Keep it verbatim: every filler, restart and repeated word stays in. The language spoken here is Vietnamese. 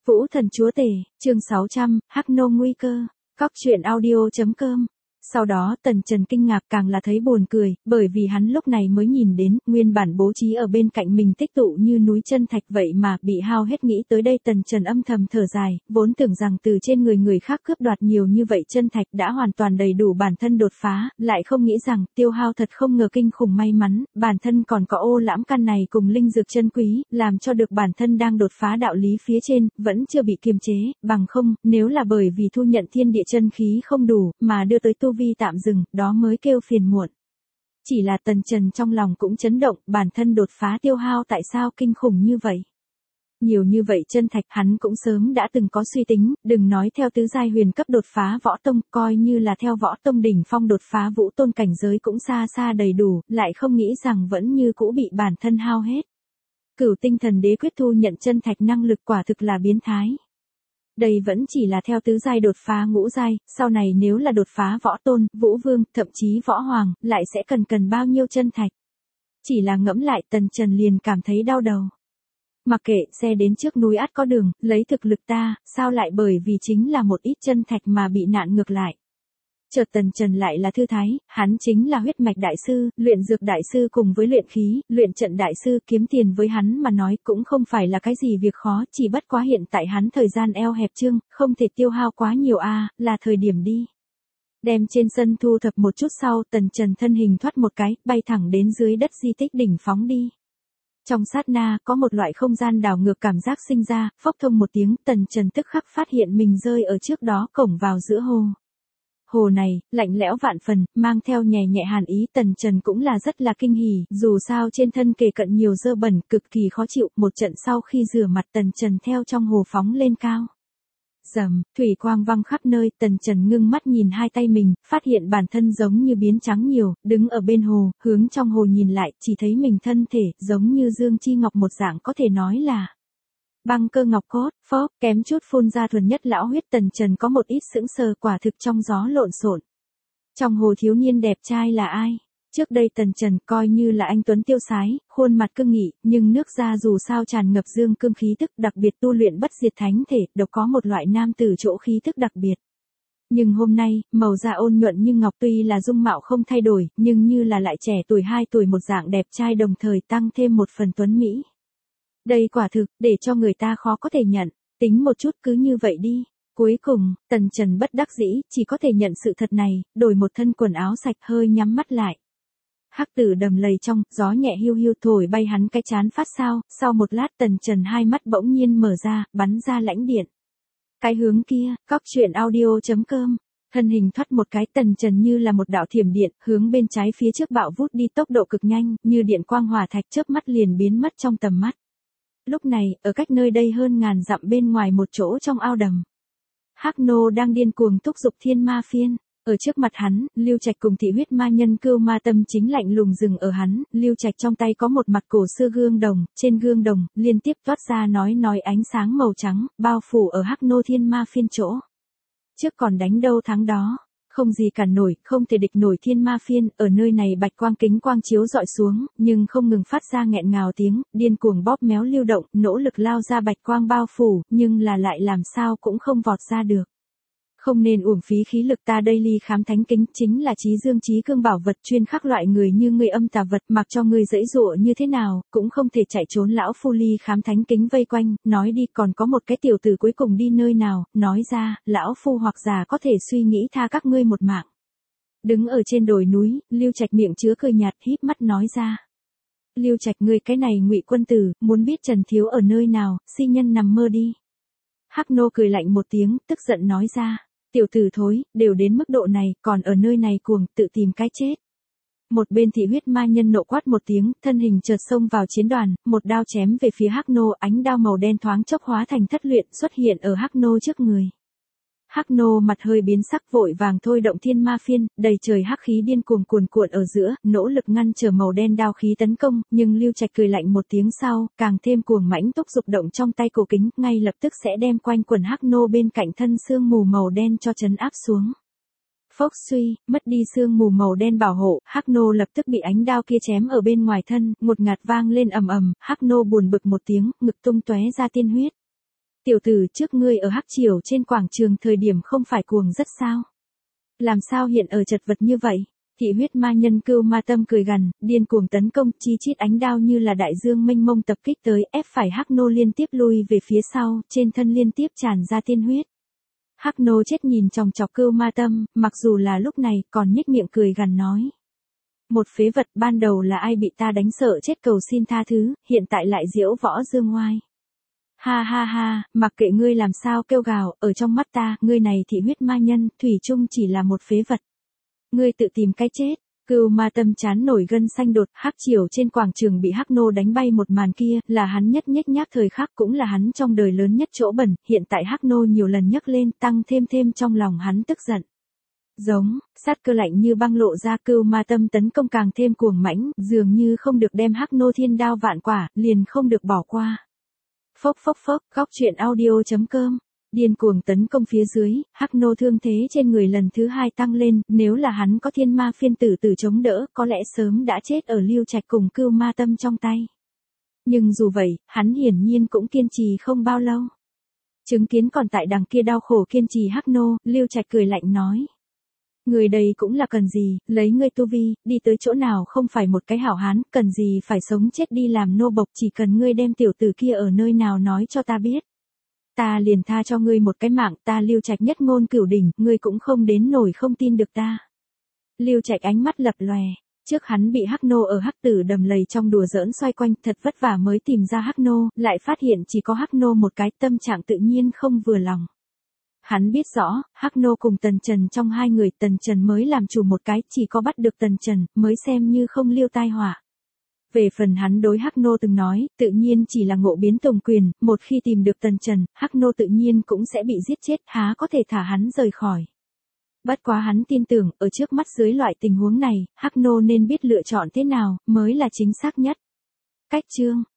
Vũ thần chúa tể, chương sáu trăm, Hắc Nô nguy cơ. Cóc truyện audio chấm com. Sau đó Tần Trần kinh ngạc càng là thấy buồn cười, bởi vì hắn lúc này mới nhìn đến, nguyên bản bố trí ở bên cạnh mình tích tụ như núi chân thạch vậy mà bị hao hết. Nghĩ tới đây Tần Trần âm thầm thở dài, vốn tưởng rằng từ trên người người khác cướp đoạt nhiều như vậy chân thạch đã hoàn toàn đầy đủ bản thân đột phá, lại không nghĩ rằng tiêu hao thật không ngờ kinh khủng. May mắn, bản thân còn có ô lãm căn này cùng linh dược chân quý, làm cho được bản thân đang đột phá đạo lý phía trên, vẫn chưa bị kiềm chế, bằng không, nếu là bởi vì thu nhận thiên địa chân khí không đủ, mà đưa tới tu vi tạm dừng, đó mới kêu phiền muộn. Chỉ là Tần Trần trong lòng cũng chấn động, bản thân đột phá tiêu hao tại sao kinh khủng như vậy. Nhiều như vậy chân thạch hắn cũng sớm đã từng có suy tính, đừng nói theo tứ giai huyền cấp đột phá võ tông, coi như là theo võ tông đỉnh phong đột phá vũ tôn cảnh giới cũng xa xa đầy đủ, lại không nghĩ rằng vẫn như cũ bị bản thân hao hết. Cửu tinh thần đế quyết thu nhận chân thạch năng lực quả thực là biến thái. Đây vẫn chỉ là theo tứ giai đột phá ngũ giai, sau này nếu là đột phá võ tôn, vũ vương, thậm chí võ hoàng, lại sẽ cần cần bao nhiêu chân thạch. Chỉ là ngẫm lại Tần Trần liền cảm thấy đau đầu. Mặc kệ, xe đến trước núi ắt có đường, lấy thực lực ta, sao lại bởi vì chính là một ít chân thạch mà bị nạn ngược lại. Chợt Tần Trần lại là thư thái, hắn chính là huyết mạch đại sư, luyện dược đại sư cùng với luyện khí, luyện trận đại sư, kiếm tiền với hắn mà nói cũng không phải là cái gì việc khó, chỉ bất quá hiện tại hắn thời gian eo hẹp chương, không thể tiêu hao quá nhiều a, à, là thời điểm đi. Đem trên sân thu thập một chút sau, Tần Trần thân hình thoát một cái, bay thẳng đến dưới đất di tích đỉnh phóng đi. Trong sát na, có một loại không gian đảo ngược cảm giác sinh ra, phốc thông một tiếng, Tần Trần tức khắc phát hiện mình rơi ở trước đó cổng vào giữa hồ. Hồ này, lạnh lẽo vạn phần, mang theo nhẹ nhẹ hàn ý. Tần Trần cũng là rất là kinh hỉ, dù sao trên thân kề cận nhiều dơ bẩn, cực kỳ khó chịu. Một trận sau khi rửa mặt Tần Trần theo trong hồ phóng lên cao. Rầm, thủy quang văng khắp nơi. Tần Trần ngưng mắt nhìn hai tay mình, phát hiện bản thân giống như biến trắng nhiều, đứng ở bên hồ, hướng trong hồ nhìn lại, chỉ thấy mình thân thể, giống như dương chi ngọc một dạng, có thể nói là băng cơ ngọc cốt, phốp, kém chút phun ra thuần nhất lão huyết. Tần Trần có một ít sững sờ, quả thực trong gió lộn xộn. Trong hồ thiếu niên đẹp trai là ai? Trước đây Tần Trần coi như là anh tuấn tiêu sái, khuôn mặt cương nghị, nhưng nước da dù sao tràn ngập dương cương khí tức, đặc biệt tu luyện bất diệt thánh thể, độc có một loại nam tử chỗ khí tức đặc biệt. Nhưng hôm nay, màu da ôn nhuận như ngọc, tuy là dung mạo không thay đổi, nhưng như là lại trẻ tuổi hai tuổi một dạng đẹp trai, đồng thời tăng thêm một phần tuấn mỹ. Đây quả thực, để cho người ta khó có thể nhận, tính một chút cứ như vậy đi. Cuối cùng, Tần Trần bất đắc dĩ, chỉ có thể nhận sự thật này, đổi một thân quần áo sạch, hơi nhắm mắt lại. Hắc tử đầm lầy trong, gió nhẹ hiu hiu thổi bay hắn cái chán phát sao, sau một lát Tần Trần hai mắt bỗng nhiên mở ra, bắn ra lãnh điện. Cái hướng kia, cóc truyện audio chấm com. Thân hình thoát một cái, Tần Trần như là một đạo thiểm điện, hướng bên trái phía trước bạo vút đi, tốc độ cực nhanh, như điện quang hỏa thạch, chớp mắt liền biến mất trong tầm mắt. Lúc này, ở cách nơi đây hơn ngàn dặm bên ngoài một chỗ trong ao đầm, Hắc Nô đang điên cuồng thúc giục thiên ma phiên. Ở trước mặt hắn, Lưu Trạch cùng thị huyết ma nhân Cưu Ma Tâm chính lạnh lùng dừng ở hắn. Lưu Trạch trong tay có một mặt cổ xưa gương đồng, trên gương đồng liên tiếp toát ra nói nói ánh sáng màu trắng, bao phủ ở Hắc Nô thiên ma phiên chỗ. Trước còn đánh đâu thắng đó, không gì cản nổi, không thể địch nổi thiên ma phiên. Ở nơi này bạch quang kính quang chiếu dọi xuống, nhưng không ngừng phát ra nghẹn ngào tiếng, điên cuồng bóp méo lưu động, nỗ lực lao ra bạch quang bao phủ, nhưng là lại làm sao cũng không vọt ra được. Không nên uổng phí khí lực, ta đây ly khám thánh kính chính là trí dương trí cương bảo vật, chuyên khắc loại người như ngươi âm tà vật, mặc cho ngươi dãy dụa như thế nào, cũng không thể chạy trốn. Lão phu ly khám thánh kính vây quanh, nói đi, còn có một cái tiểu tử cuối cùng đi nơi nào, nói ra, lão phu hoặc già có thể suy nghĩ tha các ngươi một mạng. Đứng ở trên đồi núi, Lưu Trạch miệng chứa cười nhạt, híp mắt nói ra. Lưu Trạch, ngươi cái này ngụy quân tử, muốn biết Trần thiếu ở nơi nào, si nhân nằm mơ đi. Hắc Nô cười lạnh một tiếng, tức giận nói ra. Tiểu tử thối, đều đến mức độ này, còn ở nơi này cuồng, tự tìm cái chết. Một bên thị huyết ma nhân nộ quát một tiếng, thân hình chợt xông vào chiến đoàn, một đao chém về phía Hắc Nô, ánh đao màu đen thoáng chốc hóa thành thất luyện, xuất hiện ở Hắc Nô trước người. Hắc Nô mặt hơi biến sắc, vội vàng thôi động thiên ma phiên, đầy trời hắc khí điên cuồng cuồn cuộn ở giữa, nỗ lực ngăn trở màu đen đao khí tấn công, nhưng Lưu Trạch cười lạnh một tiếng sau, càng thêm cuồng mãnh tốc dục động trong tay cổ kính, ngay lập tức sẽ đem quanh quần Hắc Nô bên cạnh thân sương mù màu đen cho trấn áp xuống. Phốc suy, mất đi sương mù màu đen bảo hộ, Hắc Nô lập tức bị ánh đao kia chém ở bên ngoài thân, ngột ngạt vang lên ầm ầm, Hắc Nô buồn bực một tiếng, ngực tung tóe ra tiên huyết. Tiểu tử trước ngươi ở Hắc Triều trên quảng trường thời điểm không phải cuồng rất sao? Làm sao hiện ở chật vật như vậy? Thị huyết ma nhân Cưu Ma Tâm cười gằn, điên cuồng tấn công, chi chít ánh đao như là đại dương mênh mông tập kích tới, ép phải Hắc Nô liên tiếp lui về phía sau, trên thân liên tiếp tràn ra tiên huyết. Hắc Nô chết nhìn chòng chọc Cưu Ma Tâm, mặc dù là lúc này, còn nhếch miệng cười gằn nói. Một phế vật, ban đầu là ai bị ta đánh sợ chết cầu xin tha thứ, hiện tại lại diễu võ dương ngoai. Ha ha ha, mặc kệ ngươi làm sao kêu gào, ở trong mắt ta, ngươi này thị huyết ma nhân, thủy chung chỉ là một phế vật. Ngươi tự tìm cái chết. Cưu Ma Tâm chán nổi gân xanh đột, Hắc Triều trên quảng trường bị Hắc Nô đánh bay một màn kia, là hắn nhất nhếch nhác thời khắc, cũng là hắn trong đời lớn nhất chỗ bẩn, hiện tại Hắc Nô nhiều lần nhấc lên, tăng thêm thêm trong lòng hắn tức giận. Giống, sát cơ lạnh như băng lộ ra, Cưu Ma Tâm tấn công càng thêm cuồng mãnh, dường như không được đem Hắc Nô thiên đao vạn quả, liền không được bỏ qua. Phốc phốc phốc, góc truyện audio chấm com. Điên cuồng tấn công phía dưới, Hắc Nô thương thế trên người lần thứ hai tăng lên, nếu là hắn có thiên ma phiên tử tử chống đỡ, có lẽ sớm đã chết ở Lưu Trạch cùng Cưu Ma Tâm trong tay. Nhưng dù vậy, hắn hiển nhiên cũng kiên trì không bao lâu. Chứng kiến còn tại đằng kia đau khổ kiên trì Hắc Nô, Lưu Trạch cười lạnh nói. Người đây cũng là cần gì, lấy ngươi tu vi, đi tới chỗ nào không phải một cái hảo hán, cần gì phải sống chết đi làm nô bộc, chỉ cần ngươi đem tiểu tử kia ở nơi nào nói cho ta biết. Ta liền tha cho ngươi một cái mạng, ta Lưu Trạch nhất ngôn cửu đỉnh, ngươi cũng không đến nổi không tin được ta. Lưu Trạch ánh mắt lập lòe, trước hắn bị Hắc Nô ở Hắc Tử đầm lầy trong đùa giỡn xoay quanh, thật vất vả mới tìm ra Hắc Nô, lại phát hiện chỉ có Hắc Nô một cái, tâm trạng tự nhiên không vừa lòng. Hắn biết rõ, Hắc Nô cùng Tần Trần trong hai người, Tần Trần mới làm chủ một cái, chỉ có bắt được Tần Trần, mới xem như không lưu tai họa. Về phần hắn đối Hắc Nô từng nói, tự nhiên chỉ là ngộ biến tùng quyền, một khi tìm được Tần Trần, Hắc Nô tự nhiên cũng sẽ bị giết chết, há có thể thả hắn rời khỏi. Bất quá hắn tin tưởng, ở trước mắt dưới loại tình huống này, Hắc Nô nên biết lựa chọn thế nào, mới là chính xác nhất. Cách chương